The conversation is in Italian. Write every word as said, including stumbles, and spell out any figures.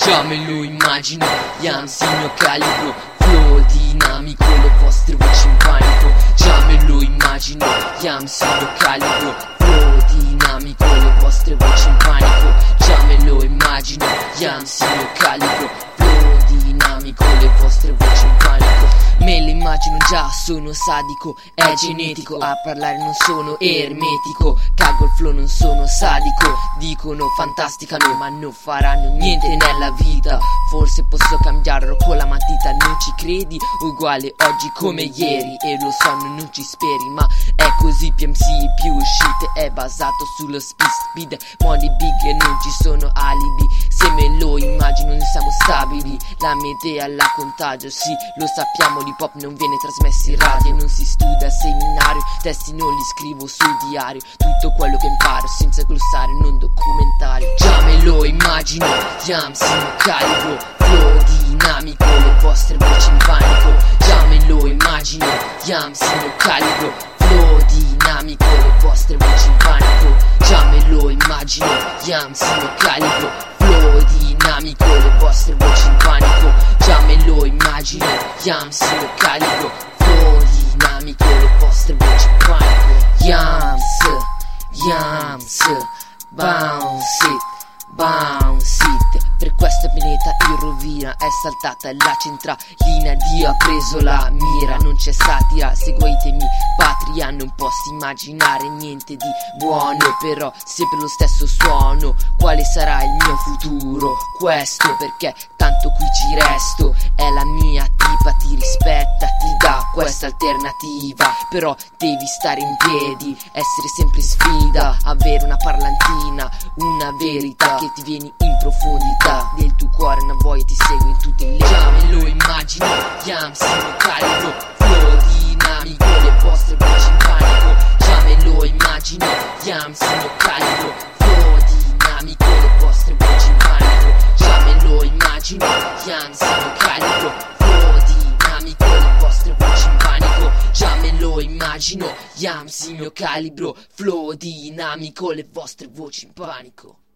Già me lo immagino, Yams il mio calibro, flow dinamico, le vostre voci in panico. Già me lo immagino, Yams il mio calibro, flow dinamico, le vostre voci in panico. Già me lo immagino, Yams il mio calibro, flow dinamico, le vostre voci in panico. Me lo immagino già, sono sadico, è genetico, a parlare non sono ermetico, cago il flow, non sono sadico. Dicono fantastica me, ma non faranno niente nella vita. Forse posso cambiarlo con la matita, non ci credi? Uguale oggi come ieri, e lo so non ci speri, ma è così. P M C più uscite è basato sullo speed, speed, money big e non ci sono alibi. Se me lo immagino non siamo stabili, la mia idea la contagio, sì lo sappiamo. L'hip hop non viene trasmesso in radio, non si studia a seminario, testi non li scrivo sul diario, tutto quello che imparo senza glossario, non documentario. Già me lo immagino, Yams il mio calibro, flow dinamico, le vostre voci in panico. Già me lo immagino, Yams il mio calibro, flow dinamico, le vostre voci in panico. Già me lo immagino, Yams il mio calibro, flow dinamico, le vostre voci in panico. Già me lo immagino, Yams il mio calibro, flow dinamico, le vostre voci in panico. Yams, Yams, bounce it, bounce it. Per questo pianeta in rovina è saltata la centralina, Dio ha preso la mira, non c'è satira, seguitemi patria. Non posso immaginare niente di buono, però sempre lo stesso suono. Quale sarà il mio futuro? Questo, perché tanto qui ci resto. È la mia tipa, ti rispetta, ti dà questa alternativa, però devi stare in piedi, essere sempre in sfida, avere una parlantina, una verità che ti viene in profondità del tuo cuore, una voglia ti segue in tutte le. Già me lo immagino, Yams il mio calibro, flow dinamico, le vostre voci in panico. Già me lo immagino, Yams il mio calibro, flow dinamico, le vostre voci in panico. Già me lo immagino, Yams il mio calibro, flow dinamico, le vostre voci in panico. Già me lo immagino, Yams il mio calibro, flow dinamico, le vostre voci in panico.